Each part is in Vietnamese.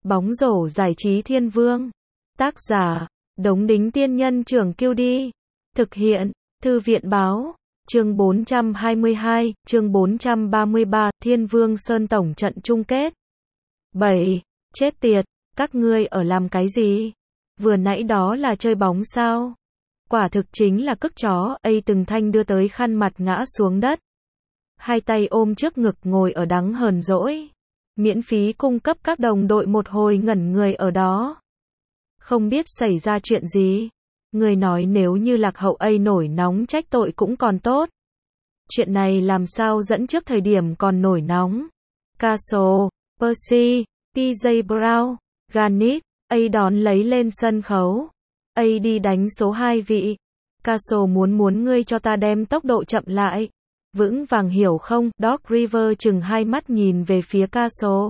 Bóng rổ giải trí thiên vương. Tác giả, Đống Đính Tiên Nhân Trưởng Kiêu Đi. Thực hiện, Thư viện Báo. Chương 422, chương 433, Thiên Vương Sơn tổng trận chung kết. 7. Chết tiệt, các ngươi ở làm cái gì? Vừa nãy đó là chơi bóng sao? Quả thực chính là cức chó, từng thanh đưa tới khăn mặt ngã xuống đất. Hai tay ôm trước ngực ngồi ở đắng hờn dỗi. Miễn phí cung cấp các đồng đội một hồi ngẩn người ở đó. Không biết xảy ra chuyện gì. Người nói nếu như Lạc Hậu nổi nóng trách tội cũng còn tốt. Chuyện này làm sao dẫn trước thời điểm còn nổi nóng. Castle, Percy, PJ Brown, Garnett, đón lấy lên sân khấu. Đi đánh số 2 vị. Castle muốn ngươi cho ta đem tốc độ chậm lại. Vững vàng hiểu không? Doc River chừng hai mắt nhìn về phía Castle.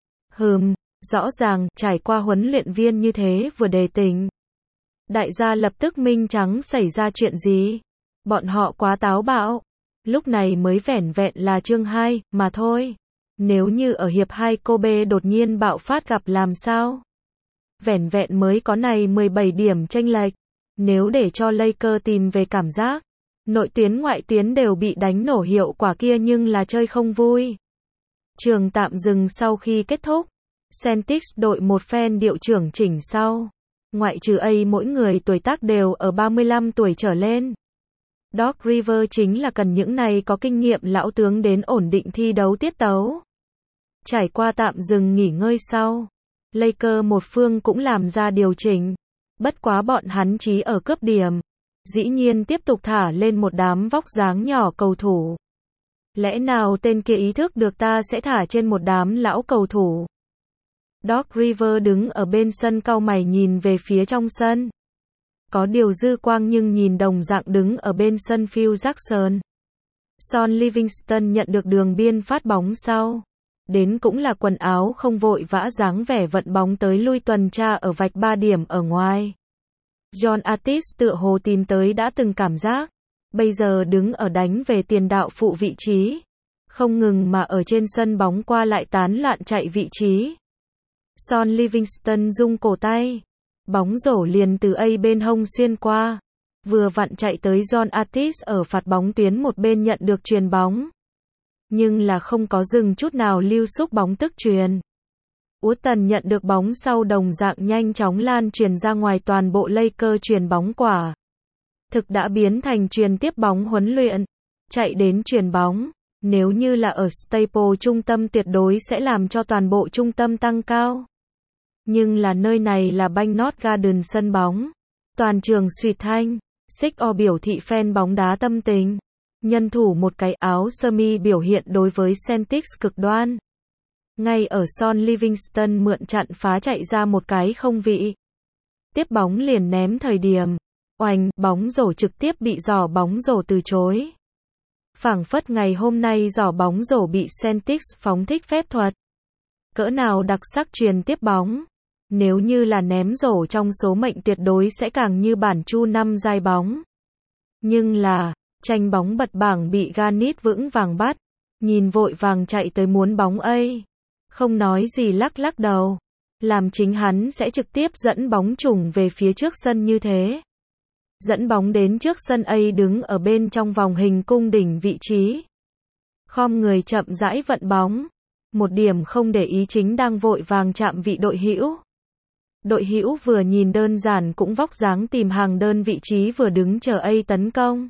Rõ ràng, trải qua huấn luyện viên như thế vừa đề tình. Đại gia lập tức minh trắng xảy ra chuyện gì. Bọn họ quá táo bạo. Lúc này mới vẻn vẹn là chương 2, mà thôi. Nếu như ở hiệp 2 Kobe đột nhiên bạo phát gặp làm sao? Vẻn vẹn mới có này 17 điểm chênh lệch. Nếu để cho Lakers tìm về cảm giác, nội tuyến ngoại tuyến đều bị đánh nổ hiệu quả kia nhưng là chơi không vui. Trường tạm dừng sau khi kết thúc. Celtics đội một phen điệu trưởng chỉnh sau. Ngoại trừ mỗi người tuổi tác đều ở 35 tuổi trở lên. Doc River chính là cần những này có kinh nghiệm lão tướng đến ổn định thi đấu tiết tấu. Trải qua tạm dừng nghỉ ngơi sau, Lakers một phương cũng làm ra điều chỉnh. Bất quá bọn hắn chí ở cướp điểm. Dĩ nhiên tiếp tục thả lên một đám vóc dáng nhỏ cầu thủ. Lẽ nào tên kia ý thức được ta sẽ thả trên một đám lão cầu thủ? Doc River đứng ở bên sân cau mày nhìn về phía trong sân. Có điều dư quang nhưng nhìn đồng dạng đứng ở bên sân Phil Jackson. Son Livingston nhận được đường biên phát bóng sau. Đến cũng là quần áo không vội vã dáng vẻ vận bóng tới lui tuần tra ở vạch 3 điểm ở ngoài. John Artis tựa hồ tìm tới đã từng cảm giác. Bây giờ đứng ở đánh về tiền đạo phụ vị trí. Không ngừng mà ở trên sân bóng qua lại tán loạn chạy vị trí. Son Livingston rung cổ tay. Bóng rổ liền từ bên hông xuyên qua. Vừa vặn chạy tới John Artis ở phạt bóng tuyến một bên nhận được chuyền bóng. Nhưng là không có dừng chút nào lưu xúc bóng tức chuyền. Tần nhận được bóng sau đồng dạng nhanh chóng lan truyền ra ngoài toàn bộ Lakers chuyền bóng quả. Thực đã biến thành chuyền tiếp bóng huấn luyện. Chạy đến chuyền bóng. Nếu như là ở Staples trung tâm tuyệt đối sẽ làm cho toàn bộ trung tâm tăng cao. Nhưng là nơi này là Banknote Garden sân bóng. Toàn trường suýt thanh. Sixers biểu thị fan bóng đá tâm tình. Nhân thủ một cái áo sơ mi biểu hiện đối với Celtics cực đoan. Ngay ở Son Livingston mượn chặn phá chạy ra một cái không vị. Tiếp bóng liền ném thời điểm. Oành, bóng rổ trực tiếp bị giỏ bóng rổ từ chối. Phảng phất ngày hôm nay giỏ bóng rổ bị Celtics phóng thích phép thuật. Cỡ nào đặc sắc truyền tiếp bóng. Nếu như là ném rổ trong số mệnh tuyệt đối sẽ càng như bản chu năm giai bóng. Nhưng là, tranh bóng bật bảng bị Garnett vững vàng bắt. Nhìn vội vàng chạy tới muốn bóng không nói gì lắc lắc đầu. Làm chính hắn sẽ trực tiếp dẫn bóng trùng về phía trước sân như thế. Dẫn bóng đến trước sân đứng ở bên trong vòng hình cung đỉnh vị trí. Khom người chậm rãi vận bóng. Một điểm không để ý chính đang vội vàng chạm vị đội hữu. Đội hữu vừa nhìn đơn giản cũng vóc dáng tìm hàng đơn vị trí vừa đứng chờ tấn công.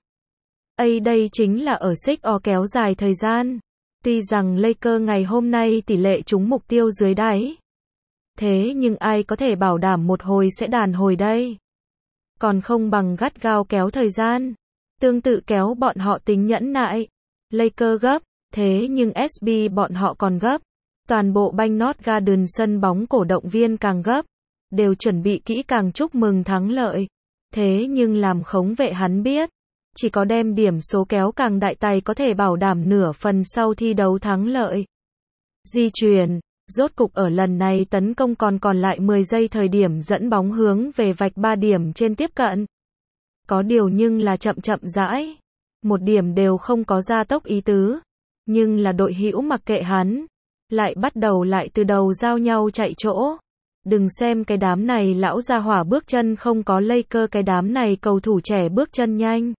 Đây chính là ở Sixers kéo dài thời gian. Tuy rằng Lakers ngày hôm nay tỷ lệ trúng mục tiêu dưới đáy. Thế nhưng ai có thể bảo đảm một hồi sẽ đàn hồi đây? Còn không bằng gắt gao kéo thời gian. Tương tự kéo bọn họ tính nhẫn nại. Lakers gấp, thế nhưng SB bọn họ còn gấp. Toàn bộ Banknote Garden sân bóng cổ động viên càng gấp. Đều chuẩn bị kỹ càng chúc mừng thắng lợi. Thế nhưng làm khống vệ hắn biết. Chỉ có đem điểm số kéo càng đại tài có thể bảo đảm nửa phần sau thi đấu thắng lợi. Di chuyển. Rốt cục ở lần này tấn công còn lại 10 giây thời điểm dẫn bóng hướng về vạch 3 điểm trên tiếp cận. Có điều nhưng là chậm rãi. Một điểm đều không có gia tốc ý tứ. Nhưng là đội hữu mặc kệ hắn. Lại bắt đầu lại từ đầu giao nhau chạy chỗ. Đừng xem cái đám này lão gia hỏa bước chân không có Lakers, cái đám này cầu thủ trẻ bước chân nhanh.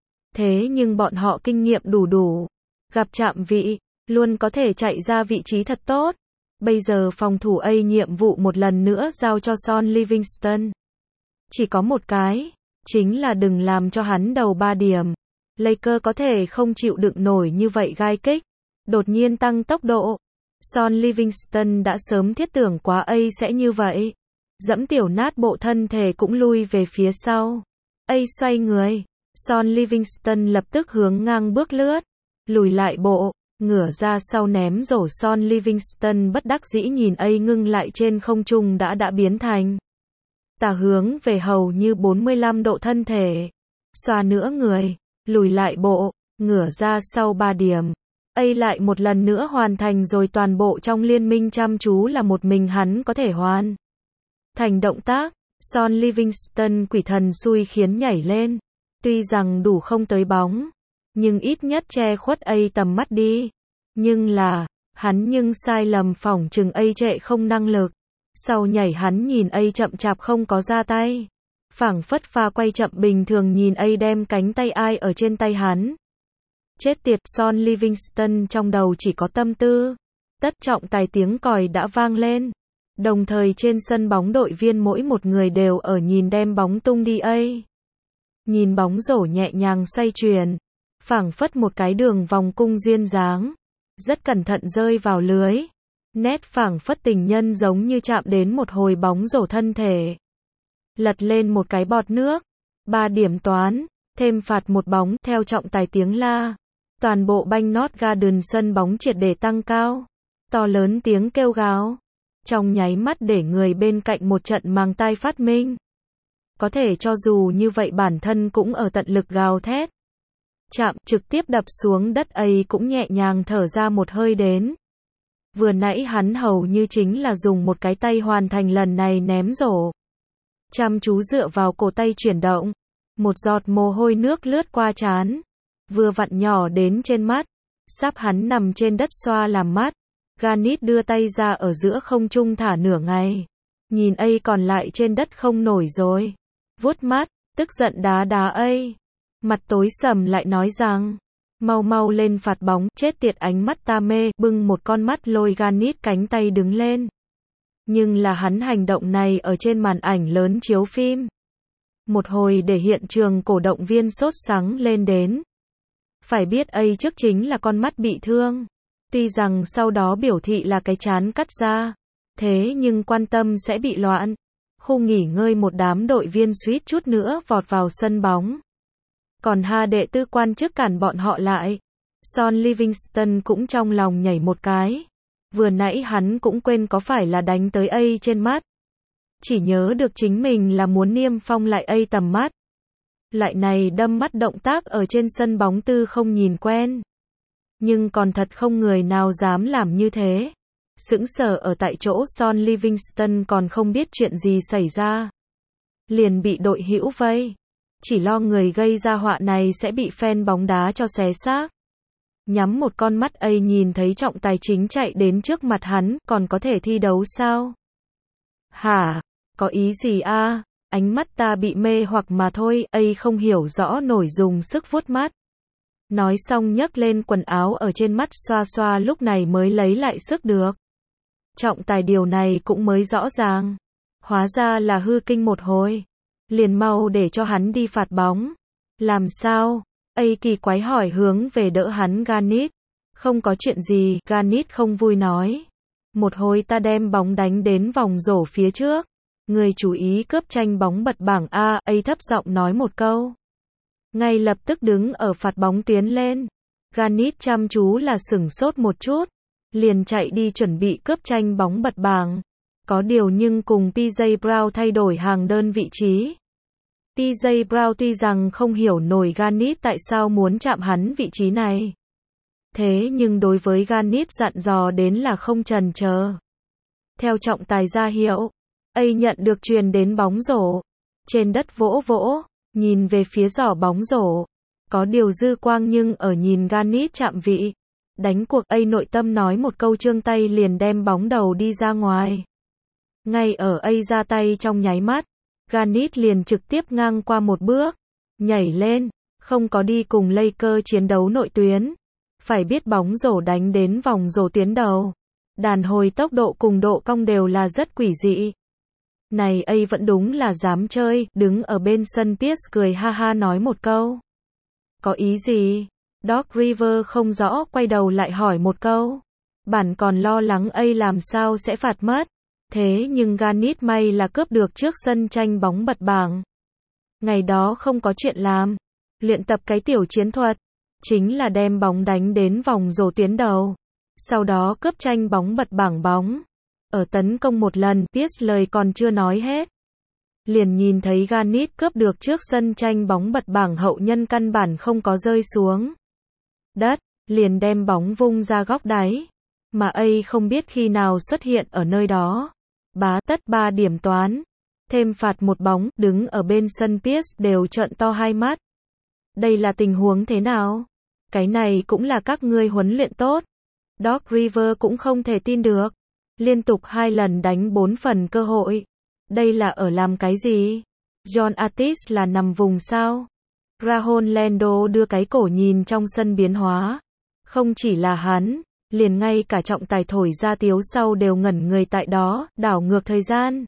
Thế nhưng bọn họ kinh nghiệm đủ, gặp chạm vị, luôn có thể chạy ra vị trí thật tốt. Bây giờ phòng thủ A nhiệm vụ một lần nữa giao cho Son Livingston. Chỉ có một cái, chính là đừng làm cho hắn đầu 3 điểm. Lakers có thể không chịu đựng nổi như vậy gai kích, đột nhiên tăng tốc độ. Son Livingston đã sớm thiết tưởng quá A sẽ như vậy. Dẫm tiểu nát bộ thân thể cũng lui về phía sau. A xoay người, Son Livingston lập tức hướng ngang bước lướt, lùi lại bộ, ngửa ra sau ném rổ. Son Livingston bất đắc dĩ nhìn A ngưng lại trên không trung đã biến thành tả hướng về hầu như 45 độ thân thể, xoa nửa người, lùi lại bộ, ngửa ra sau 3 điểm. A lại một lần nữa hoàn thành rồi toàn bộ trong liên minh chăm chú là một mình hắn có thể hoàn thành động tác. Son Livingston quỷ thần xui khiến nhảy lên, tuy rằng đủ không tới bóng, nhưng ít nhất che khuất A tầm mắt đi. Nhưng là, hắn sai lầm phỏng chừng A trệ không năng lực. Sau nhảy hắn nhìn A chậm chạp không có ra tay, phảng phất pha quay chậm bình thường nhìn A đem cánh tay ai ở trên tay hắn. Chết tiệt, Son Livingston trong đầu chỉ có tâm tư. Tất trọng tài tiếng còi đã vang lên. Đồng thời trên sân bóng đội viên mỗi một người đều ở nhìn đem bóng tung đi A. Nhìn bóng rổ nhẹ nhàng xoay chuyển, phảng phất một cái đường vòng cung duyên dáng, rất cẩn thận rơi vào lưới. Nét phảng phất tình nhân giống như chạm đến một hồi bóng rổ thân thể. Lật lên một cái bọt nước. 3 điểm toán, thêm phạt một bóng, theo trọng tài tiếng la. Toàn bộ Banknote Garden sân bóng triệt để tăng cao. To lớn tiếng kêu gào. Trong nháy mắt để người bên cạnh một trận màng tai phát minh. Có thể cho dù như vậy bản thân cũng ở tận lực gào thét. Chạm trực tiếp đập xuống đất A cũng nhẹ nhàng thở ra một hơi đến. Vừa nãy hắn hầu như chính là dùng một cái tay hoàn thành lần này ném rổ. Chăm chú dựa vào cổ tay chuyển động. Một giọt mồ hôi nước lướt qua trán. Vừa vặn nhỏ đến trên mắt. Sắp hắn nằm trên đất xoa làm mắt. Garnett đưa tay ra ở giữa không trung thả nửa ngày. Nhìn A còn lại trên đất không nổi rồi. Vuốt mắt, tức giận đá A. Mặt tối sầm lại nói rằng. Mau lên phạt bóng, chết tiệt, ánh mắt ta mê, bưng một con mắt lôi Garnett cánh tay đứng lên. Nhưng là hắn hành động này ở trên màn ảnh lớn chiếu phim. Một hồi để hiện trường cổ động viên sốt sắng lên đến. Phải biết A trước chính là con mắt bị thương. Tuy rằng sau đó biểu thị là cái trán cắt ra. Thế nhưng quan tâm sẽ bị loạn. Khu nghỉ ngơi một đám đội viên suýt chút nữa vọt vào sân bóng. Còn đệ tư quan chức cản bọn họ lại. Son Livingston cũng trong lòng nhảy một cái. Vừa nãy hắn cũng quên có phải là đánh tới A trên mắt. Chỉ nhớ được chính mình là muốn niêm phong lại A tầm mắt. Loại này đâm mắt động tác ở trên sân bóng tư không nhìn quen. Nhưng còn thật không người nào dám làm như thế. Sững sờ ở tại chỗ, Son Livingston còn không biết chuyện gì xảy ra. Liền bị đội hữu vây. Chỉ lo người gây ra họa này sẽ bị fan bóng đá cho xé xác. Nhắm một con mắt A nhìn thấy trọng tài chính chạy đến trước mặt hắn, còn có thể thi đấu sao? Hả? Có ý gì a? Ánh mắt ta bị mê hoặc mà thôi. A không hiểu rõ nổi, dùng sức vuốt mắt. Nói xong nhấc lên quần áo ở trên mắt xoa xoa, lúc này mới lấy lại sức được. Trọng tài điều này cũng mới rõ ràng. Hóa ra là hư kinh một hồi. Liền mau để cho hắn đi phạt bóng. Làm sao? A kỳ quái hỏi hướng về đỡ hắn Garnett. Không có chuyện gì, Garnett không vui nói. Một hồi ta đem bóng đánh đến vòng rổ phía trước. Người chú ý cướp tranh bóng bật bảng A. A thấp giọng nói một câu. Ngay lập tức đứng ở phạt bóng tuyến lên. Garnett chăm chú là sửng sốt một chút. Liền chạy đi chuẩn bị cướp tranh bóng bật bảng. Có điều nhưng cùng PJ Brown thay đổi hàng đơn vị trí. PJ Brown tuy rằng không hiểu nổi Garnett tại sao muốn chạm hắn vị trí này. Thế nhưng đối với Garnett dặn dò đến là không chần chờ. Theo trọng tài ra hiệu, A nhận được truyền đến bóng rổ. Trên đất vỗ vỗ, nhìn về phía giỏ bóng rổ. Có điều dư quang nhưng ở nhìn Garnett chạm vị. Đánh cuộc. A nội tâm nói một câu, trương tay liền đem bóng đầu đi ra ngoài. Ngay ở A ra tay trong nháy mắt, Garnett liền trực tiếp ngang qua một bước, nhảy lên, không có đi cùng Lakers chiến đấu nội tuyến. Phải biết bóng rổ đánh đến vòng rổ tuyến đầu, đàn hồi tốc độ cùng độ cong đều là rất quỷ dị. Này A vẫn đúng là dám chơi, đứng ở bên sân Pierce cười ha ha nói một câu. Có ý gì? Doc Rivers không rõ quay đầu lại hỏi một câu. Bản còn lo lắng A làm sao sẽ phạt mất. Thế nhưng Garnett may là cướp được trước sân tranh bóng bật bảng. Ngày đó không có chuyện làm. Luyện tập cái tiểu chiến thuật. Chính là đem bóng đánh đến vòng rổ tuyến đầu. Sau đó cướp tranh bóng bật bảng bóng. Ở tấn công một lần, Pierce lời còn chưa nói hết. Liền nhìn thấy Garnett cướp được trước sân tranh bóng bật bảng hậu nhân căn bản không có rơi xuống đất, liền đem bóng vung ra góc đáy. Mà A không biết khi nào xuất hiện ở nơi đó. Bá tất 3 điểm toán. Thêm phạt một bóng, đứng ở bên sân Pierce đều trợn to hai mắt. Đây là tình huống thế nào? Cái này cũng là các ngươi huấn luyện tốt. Doc Rivers cũng không thể tin được. Liên tục 2 lần đánh 4 phần cơ hội. Đây là ở làm cái gì? John Artis là nằm vùng sao? Rajon Lando đưa cái cổ nhìn trong sân biến hóa. Không chỉ là hắn, liền ngay cả trọng tài thổi ra tiếu sau đều ngẩn người tại đó, đảo ngược thời gian.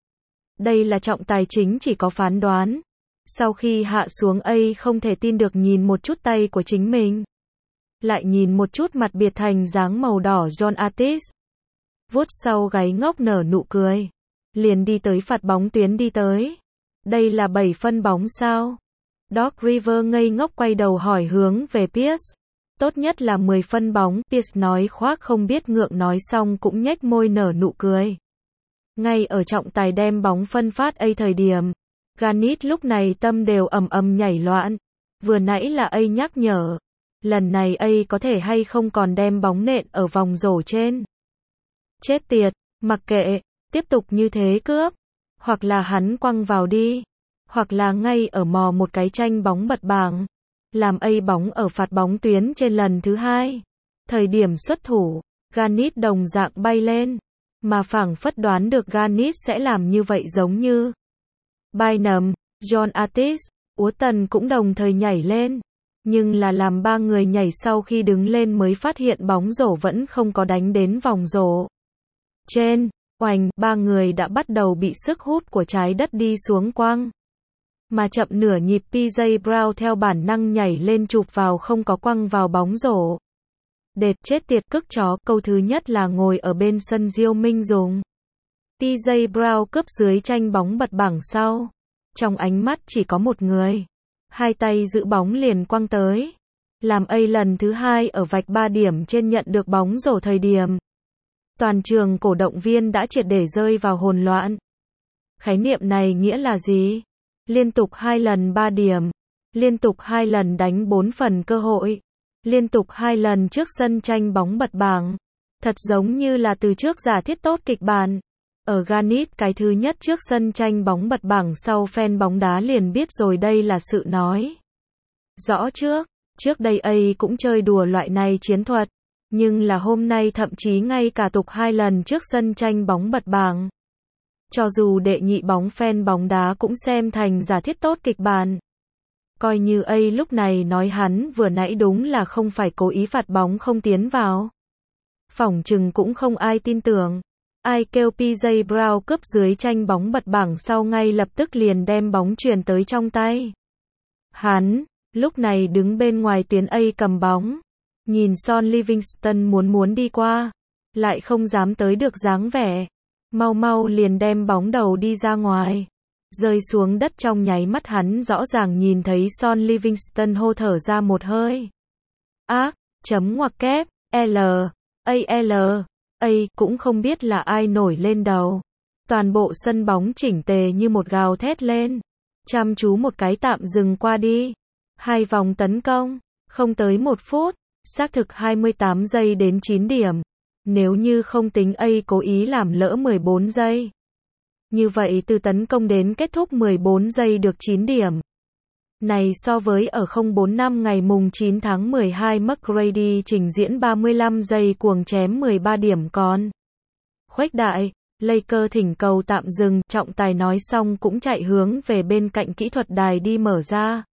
Đây là trọng tài chính chỉ có phán đoán. Sau khi hạ xuống A không thể tin được nhìn một chút tay của chính mình. Lại nhìn một chút mặt biệt thành dáng màu đỏ John Artis. Vuốt sau gáy ngốc nở nụ cười. Liền đi tới phạt bóng tuyến đi tới. Đây là 7 phân bóng sao? Doc Rivers ngây ngốc quay đầu hỏi hướng về Pierce. Tốt nhất là 10 phân bóng, Pierce nói khoác không biết ngượng nói xong cũng nhếch môi nở nụ cười. Ngay ở trọng tài đem bóng phân phát A thời điểm, Garnett lúc này tâm đều ầm ầm nhảy loạn. Vừa nãy là A nhắc nhở. Lần này A có thể hay không còn đem bóng nện ở vòng rổ trên. Chết tiệt, mặc kệ, tiếp tục như thế cướp. Hoặc là hắn quăng vào đi. Hoặc là ngay ở mò một cái tranh bóng bật bảng. Làm A bóng ở phạt bóng tuyến trên lần thứ 2. Thời điểm xuất thủ, Garnett đồng dạng bay lên. Mà phảng phất đoán được Garnett sẽ làm như vậy giống như Bynum, John Artis, Tần cũng đồng thời nhảy lên. Nhưng là làm 3 người nhảy sau khi đứng lên mới phát hiện bóng rổ vẫn không có đánh đến vòng rổ trên. Oành, 3 người đã bắt đầu bị sức hút của trái đất đi xuống quăng. Mà chậm nửa nhịp PJ Brown theo bản năng nhảy lên chụp vào không có quăng vào bóng rổ. Đệt chết tiệt cức chó, câu thứ nhất là ngồi ở bên sân Diêu Minh dùng. PJ Brown cướp dưới tranh bóng bật bảng sau. Trong ánh mắt chỉ có một người. Hai tay giữ bóng liền quăng tới. Làm A lần thứ 2 ở vạch 3 điểm trên nhận được bóng rổ thời điểm. Toàn trường cổ động viên đã triệt để rơi vào hỗn loạn. Khái niệm này nghĩa là gì? Liên tục 2 lần 3 điểm. Liên tục 2 lần đánh 4 phần cơ hội. Liên tục 2 lần trước sân tranh bóng bật bảng. Thật giống như là từ trước giả thiết tốt kịch bản. Ở Garnett cái thứ nhất trước sân tranh bóng bật bảng sau fan bóng đá liền biết rồi đây là sự nói. Rõ trước đây A cũng chơi đùa loại này chiến thuật. Nhưng là hôm nay thậm chí ngay cả tục 2 lần trước sân tranh bóng bật bảng. Cho dù đệ nhị bóng fan bóng đá cũng xem thành giả thiết tốt kịch bản. Coi như A lúc này nói hắn vừa nãy đúng là không phải cố ý phạt bóng không tiến vào. Phỏng chừng cũng không ai tin tưởng. Ai kêu PJ Brown cướp dưới tranh bóng bật bảng sau ngay lập tức liền đem bóng truyền tới trong tay. Hắn, lúc này đứng bên ngoài tuyến A cầm bóng. Nhìn Son Livingston muốn đi qua. Lại không dám tới được dáng vẻ. Mau liền đem bóng đầu đi ra ngoài. Rơi xuống đất trong nháy mắt hắn rõ ràng nhìn thấy Son Livingston hô thở ra một hơi. Ác, chấm ngoặc kép, A cũng không biết là ai nổi lên đầu. Toàn bộ sân bóng chỉnh tề như một gào thét lên. Chăm chú một cái tạm dừng qua đi. 2 vòng tấn công, không tới 1 phút, xác thực 28 giây đến 9 điểm. Nếu như không tính A cố ý làm lỡ 14 giây. Như vậy từ tấn công đến kết thúc 14 giây được 9 điểm. Này so với ở 045 ngày mùng 9 tháng 12 McGrady trình diễn 35 giây cuồng chém 13 điểm còn khuếch đại. Lakers thỉnh cầu tạm dừng, trọng tài nói xong cũng chạy hướng về bên cạnh kỹ thuật đài đi mở ra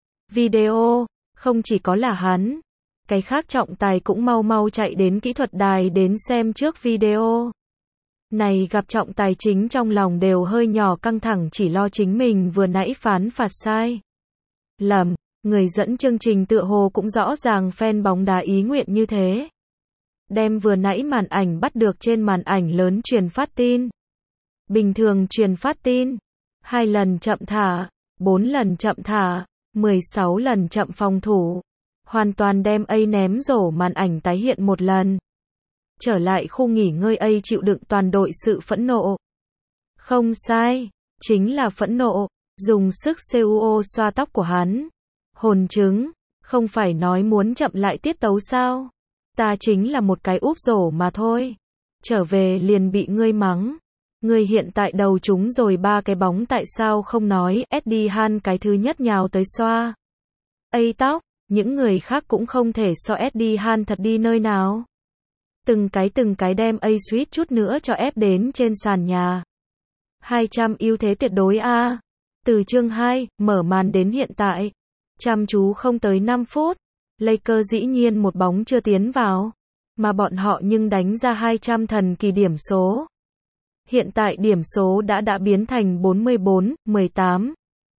video. Không chỉ có là hắn, cái khác trọng tài cũng mau mau chạy đến kỹ thuật đài đến xem trước video. Này gặp trọng tài chính trong lòng đều hơi nhỏ căng thẳng chỉ lo chính mình vừa nãy phán phạt sai lầm. Người dẫn chương trình tựa hồ cũng rõ ràng fan bóng đá ý nguyện như thế. Đem vừa nãy màn ảnh bắt được trên màn ảnh lớn truyền phát tin. Bình thường truyền phát tin 2 lần chậm thả, 4 lần chậm thả, 16 lần chậm phòng thủ. Hoàn toàn đem A ném rổ màn ảnh tái hiện một lần. Trở lại khu nghỉ ngơi A chịu đựng toàn đội sự phẫn nộ. Không sai, chính là phẫn nộ, dùng sức CUO xoa tóc của hắn. Hồn trứng, không phải nói muốn chậm lại tiết tấu sao? Ta chính là một cái úp rổ mà thôi. Trở về liền bị ngươi mắng. Ngươi hiện tại đầu trúng rồi 3 cái bóng tại sao không nói? Eddie Han cái thứ nhất nhào tới xoa A tóc, những người khác cũng không thể so Eddie Han thật đi nơi nào. Từng cái đem A suýt chút nữa cho ép đến trên sàn nhà. 200 ưu thế tuyệt đối a. Từ chương 2, mở màn đến hiện tại. Chăm chú không tới 5 phút. Lakers dĩ nhiên một bóng chưa tiến vào. Mà bọn họ nhưng đánh ra 200 thần kỳ điểm số. Hiện tại điểm số đã biến thành 44-18.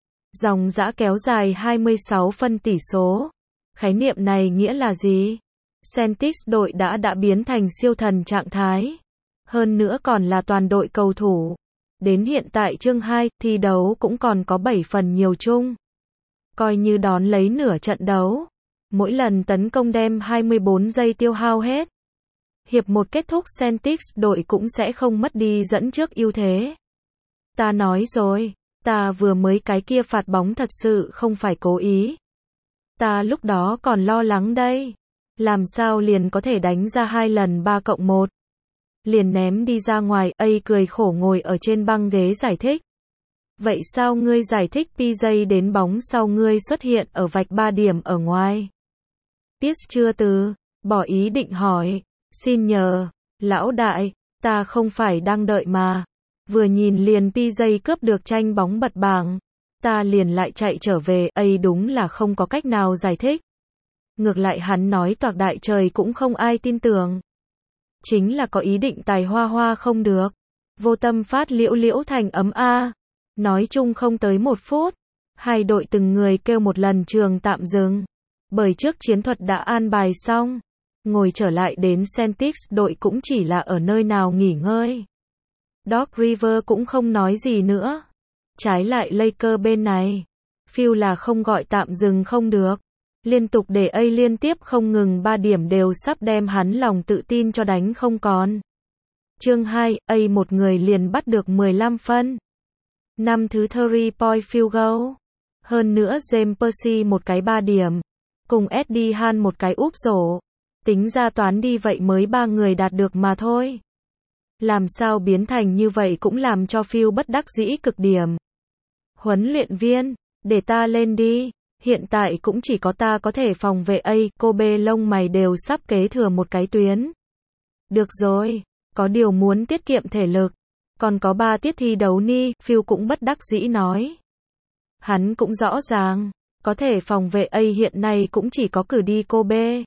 Dòng dã kéo dài 26 phân tỷ số. Khái niệm này nghĩa là gì? Celtics đội đã biến thành siêu thần trạng thái. Hơn nữa còn là toàn đội cầu thủ. Đến hiện tại chương 2, thi đấu cũng còn có 7 phần nhiều chung. Coi như đón lấy nửa trận đấu. Mỗi lần tấn công đem 24 giây tiêu hao hết. Hiệp 1 kết thúc Celtics đội cũng sẽ không mất đi dẫn trước ưu thế. Ta nói rồi, ta vừa mới cái kia phạt bóng thật sự không phải cố ý. Ta lúc đó còn lo lắng đây. Làm sao liền có thể đánh ra 2 lần 3+1. Liền ném đi ra ngoài, A cười khổ ngồi ở trên băng ghế giải thích. Vậy sao ngươi giải thích PJ đến bóng sau ngươi xuất hiện ở vạch 3 điểm ở ngoài? Pierce chưa từ bỏ ý định hỏi. Xin nhờ, lão đại, ta không phải đang đợi mà. Vừa nhìn liền PJ cướp được tranh bóng bật bảng. Ta liền lại chạy trở về, A đúng là không có cách nào giải thích. Ngược lại hắn nói toạc đại trời cũng không ai tin tưởng. Chính là có ý định tài hoa không được. Vô tâm phát liễu thành ấm a. Nói chung không tới 1 phút. Hai đội từng người kêu một lần trường tạm dừng. Bởi trước chiến thuật đã an bài xong. Ngồi trở lại đến Celtics đội cũng chỉ là ở nơi nào nghỉ ngơi. Doc Rivers cũng không nói gì nữa. Trái lại Lakers bên này. Phil là không gọi tạm dừng không được. Liên tục để A liên tiếp không ngừng 3 điểm đều sắp đem hắn lòng tự tin cho đánh không còn. Chương 2, A một người liền bắt được 15 phân. Năm thứ 3-point field goal. Hơn nữa James Percy một cái 3 điểm. Cùng Eddie Han một cái úp rổ. Tính ra toán đi vậy mới 3 người đạt được mà thôi. Làm sao biến thành như vậy cũng làm cho Phil bất đắc dĩ cực điểm. Huấn luyện viên, để ta lên đi. Hiện tại cũng chỉ có ta có thể phòng vệ A, Kobe lông mày đều sắp kế thừa một cái tuyến. Được rồi, có điều muốn tiết kiệm thể lực. Còn có 3 tiết thi đấu ni, Phil cũng bất đắc dĩ nói. Hắn cũng rõ ràng, có thể phòng vệ A hiện nay cũng chỉ có cử đi Kobe.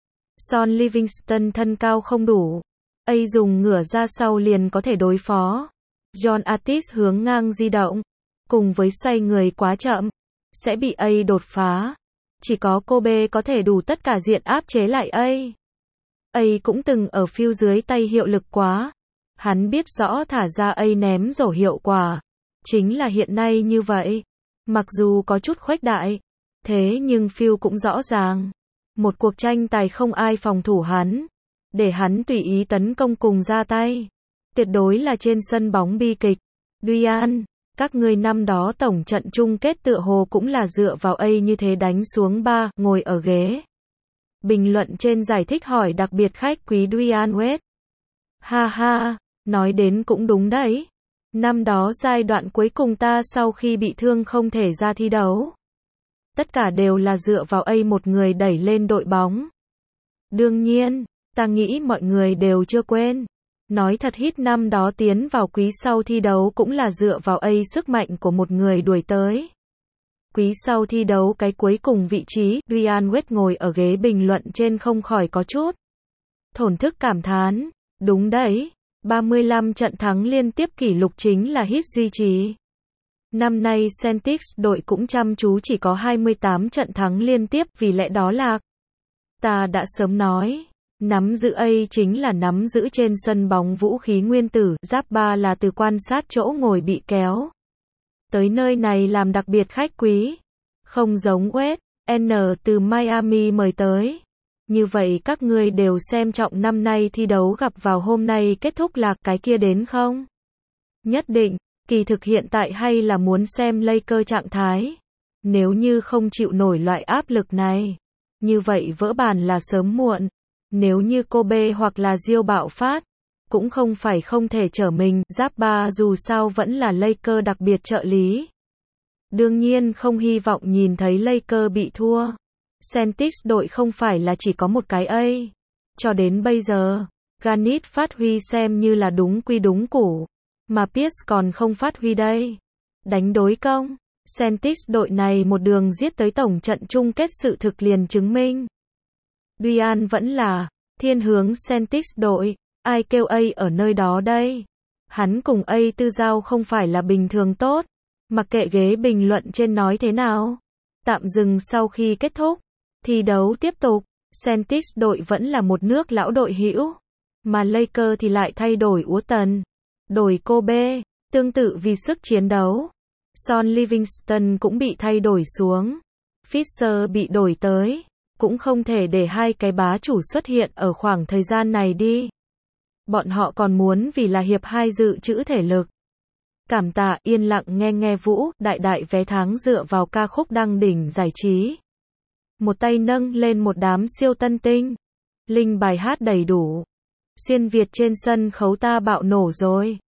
Son Livingston thân cao không đủ. A dùng ngửa ra sau liền có thể đối phó. John Artis hướng ngang di động. Cùng với xoay người quá chậm. Sẽ bị A đột phá. Chỉ có Kobe có thể đủ tất cả diện áp chế lại A. A cũng từng ở Phil dưới tay hiệu lực quá. Hắn biết rõ thả ra A ném rổ hiệu quả. Chính là hiện nay như vậy. Mặc dù có chút khuếch đại. Thế nhưng Phil cũng rõ ràng. Một cuộc tranh tài không ai phòng thủ hắn. Để hắn tùy ý tấn công cùng ra tay. Tuyệt đối là trên sân bóng bi kịch. Duyan, các ngươi năm đó tổng trận chung kết tựa hồ cũng là dựa vào A như thế đánh xuống 3, ngồi ở ghế. Bình luận trên giải thích hỏi đặc biệt khách quý Duyan Wade. Ha ha, nói đến cũng đúng đấy. Năm đó giai đoạn cuối cùng ta sau khi bị thương không thể ra thi đấu. Tất cả đều là dựa vào A một người đẩy lên đội bóng. Đương nhiên, ta nghĩ mọi người đều chưa quên. Nói thật Heat năm đó tiến vào quý sau thi đấu cũng là dựa vào sức mạnh của một người đuổi tới. Quý sau thi đấu cái cuối cùng vị trí, Ryan Wade ngồi ở ghế bình luận trên không khỏi có chút thổn thức cảm thán. Đúng đấy, 35 trận thắng liên tiếp kỷ lục chính là Heat duy trì. Năm nay Celtics đội cũng chăm chú chỉ có 28 trận thắng liên tiếp, vì lẽ đó là ta đã sớm nói, nắm giữ chính là nắm giữ trên sân bóng vũ khí nguyên tử, giáp ba là từ quan sát chỗ ngồi bị kéo tới nơi này làm đặc biệt khách quý, không giống Wade, N từ Miami mời tới. Như vậy các ngươi đều xem trọng năm nay thi đấu gặp vào hôm nay kết thúc là cái kia đến không? Nhất định, kỳ thực hiện tại hay là muốn xem Lakers trạng thái. Nếu như không chịu nổi loại áp lực này, như vậy vỡ bàn là sớm muộn. Nếu như Kobe hoặc là Jill bạo phát, cũng không phải không thể trở mình, giáp ba dù sao vẫn là Lakers đặc biệt trợ lý. Đương nhiên không hy vọng nhìn thấy Lakers bị thua. Celtics đội không phải là chỉ có một cái A. Cho đến bây giờ, Garnett phát huy xem như là đúng quy đúng củ. Mà Pierce còn không phát huy đây. Đánh đối công. Celtics đội này một đường giết tới tổng trận chung kết, sự thực liền chứng minh. Ryan vẫn là thiên hướng Celtics đội. Ai kêu A ở nơi đó đây? Hắn cùng A tư giao không phải là bình thường tốt. Mặc kệ ghế bình luận trên nói thế nào. Tạm dừng sau khi kết thúc. Thi đấu tiếp tục. Celtics đội vẫn là một nước lão đội hữu. Mà Lakers thì lại thay đổi úa tần. Đổi Kobe. Tương tự vì sức chiến đấu. Son Livingston cũng bị thay đổi xuống. Fisher bị đổi tới. Cũng không thể để hai cái bá chủ xuất hiện ở khoảng thời gian này đi. Bọn họ còn muốn vì là hiệp 2 dự trữ thể lực. Cảm tạ yên lặng nghe Vũ, đại vé tháng dựa vào ca khúc đăng đỉnh giải trí. Một tay nâng lên một đám siêu tân tinh. Linh bài hát đầy đủ. Xuyên Việt trên sân khấu ta bạo nổ rồi.